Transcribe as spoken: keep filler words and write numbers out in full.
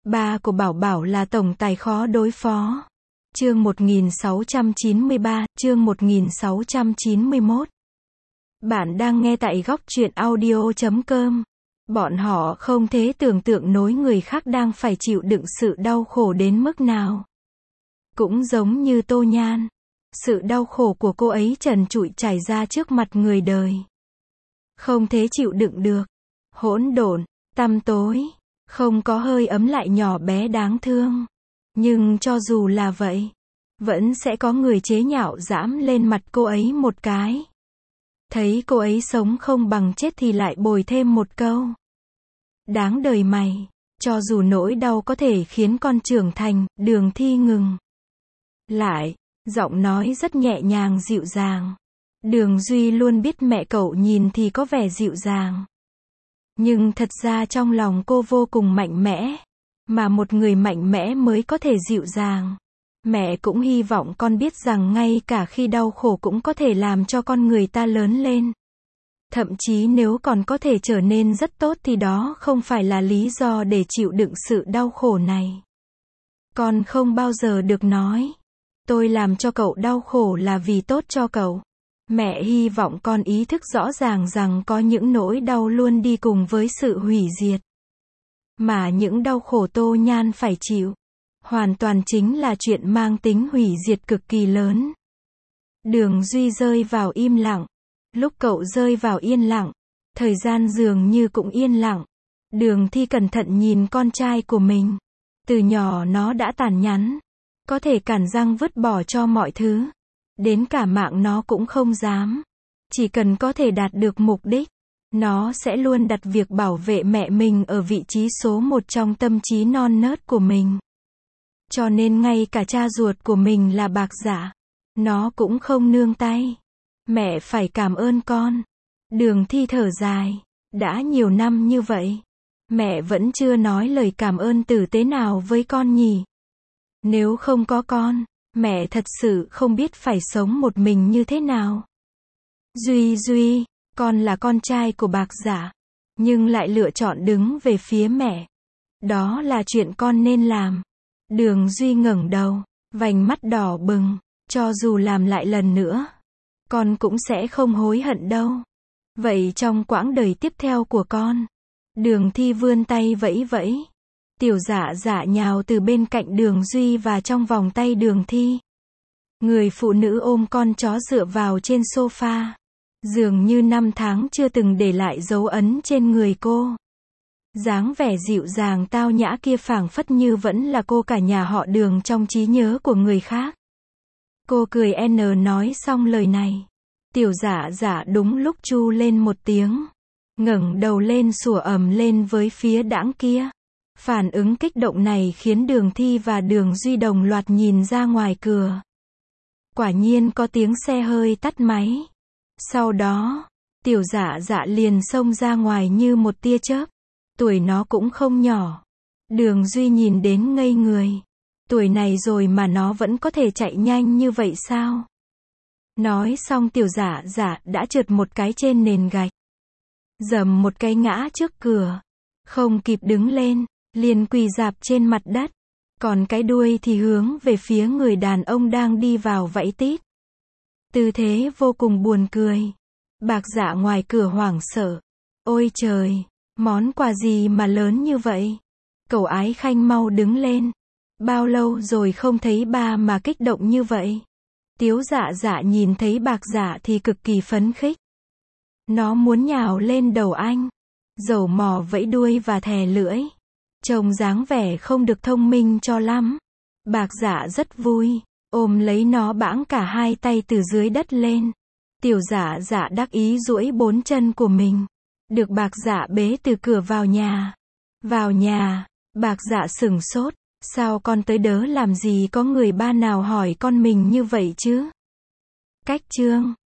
Ba của Bảo Bảo là tổng tài khó đối phó. Chương một nghìn sáu trăm chín mươi ba, chương một nghìn sáu trăm chín mươi mốt. Bạn đang nghe tại góc truyện audio chấm com. Bọn họ không thể tưởng tượng nổi người khác đang phải chịu đựng sự đau khổ đến mức nào. Cũng giống như Tô Nhan. Sự đau khổ của cô ấy trần trụi trải ra trước mặt người đời. Không thể chịu đựng được. Hỗn độn, tăm tối, không có hơi ấm lại nhỏ bé đáng thương. Nhưng cho dù là vậy, vẫn sẽ có người chế nhạo giãm lên mặt cô ấy một cái. Thấy cô ấy sống không bằng chết thì lại bồi thêm một câu. Đáng đời mày, cho dù nỗi đau có thể khiến con trưởng thành, Đường Thi ngừng lại, giọng nói rất nhẹ nhàng dịu dàng. Đường Duy luôn biết mẹ cậu nhìn thì có vẻ dịu dàng. Nhưng thật ra trong lòng cô vô cùng mạnh mẽ. Mà một người mạnh mẽ mới có thể dịu dàng. Mẹ cũng hy vọng con biết rằng ngay cả khi đau khổ cũng có thể làm cho con người ta lớn lên. Thậm chí nếu còn có thể trở nên rất tốt thì đó không phải là lý do để chịu đựng sự đau khổ này. Con không bao giờ được nói, tôi làm cho cậu đau khổ là vì tốt cho cậu. Mẹ hy vọng con ý thức rõ ràng rằng có những nỗi đau luôn đi cùng với sự hủy diệt. Mà những đau khổ Tô Nhan phải chịu, hoàn toàn chính là chuyện mang tính hủy diệt cực kỳ lớn. Đường Duy rơi vào im lặng. Lúc cậu rơi vào yên lặng, thời gian dường như cũng yên lặng. Đường Thi cẩn thận nhìn con trai của mình. Từ nhỏ nó đã tàn nhẫn, có thể cản răng vứt bỏ cho mọi thứ. Đến cả mạng nó cũng không dám. Chỉ cần có thể đạt được mục đích, nó sẽ luôn đặt việc bảo vệ mẹ mình ở vị trí số một trong tâm trí non nớt của mình. Cho nên ngay cả cha ruột của mình là Bạc Dạ, nó cũng không nương tay. Mẹ phải cảm ơn con. Đường Thi thở dài. Đã nhiều năm như vậy, mẹ vẫn chưa nói lời cảm ơn tử tế nào với con nhỉ. Nếu không có con, mẹ thật sự không biết phải sống một mình như thế nào. Duy Duy, con là con trai của Bạc Dạ, nhưng lại lựa chọn đứng về phía mẹ. Đó là chuyện con nên làm. Đường Duy ngẩng đầu, vành mắt đỏ bừng. Cho dù làm lại lần nữa, con cũng sẽ không hối hận đâu. Vậy trong quãng đời tiếp theo của con, Đường Thi vươn tay vẫy vẫy. Tiểu Dạ Dạ nhào từ bên cạnh Đường Duy và trong vòng tay Đường Thi. Người phụ nữ ôm con chó dựa vào trên sofa. Dường như năm tháng chưa từng để lại dấu ấn trên người cô. Dáng vẻ dịu dàng tao nhã kia phảng phất như vẫn là cô cả nhà họ Đường trong trí nhớ của người khác. Cô cười n nói xong lời này. Tiểu Dạ Dạ đúng lúc chu lên một tiếng. Ngẩng đầu lên sủa ầm lên với phía đãng kia. Phản ứng kích động này khiến Đường Thi và Đường Duy đồng loạt nhìn ra ngoài cửa. Quả nhiên có tiếng xe hơi tắt máy. Sau đó, Tiểu Dạ Dạ liền xông ra ngoài như một tia chớp. Tuổi nó cũng không nhỏ. Đường Duy nhìn đến ngây người. Tuổi này rồi mà nó vẫn có thể chạy nhanh như vậy sao? Nói xong Tiểu Dạ Dạ đã trượt một cái trên nền gạch. Dầm một cái ngã trước cửa. Không kịp đứng lên, liền quỳ rạp trên mặt đất. Còn cái đuôi thì hướng về phía người đàn ông đang đi vào vẫy tít. Tư thế vô cùng buồn cười. Bạc Dạ ngoài cửa hoảng sợ. Ôi trời, món quà gì mà lớn như vậy? Cậu Ái Khanh mau đứng lên. Bao lâu rồi không thấy ba mà kích động như vậy? Tiếu Dạ Dạ nhìn thấy Bạc Dạ thì cực kỳ phấn khích. Nó muốn nhào lên đầu anh. Dầu mỏ vẫy đuôi và thè lưỡi. Trông dáng vẻ không được thông minh cho lắm. Bạc Dạ rất vui, ôm lấy nó bãng cả hai tay từ dưới đất lên. Tiểu Dạ Dạ đắc ý duỗi bốn chân của mình. Được Bạc Dạ bế từ cửa vào nhà. Vào nhà, Bạc Dạ sửng sốt. Sao con tới đớ làm gì có người ba nào hỏi con mình như vậy chứ? Cách chương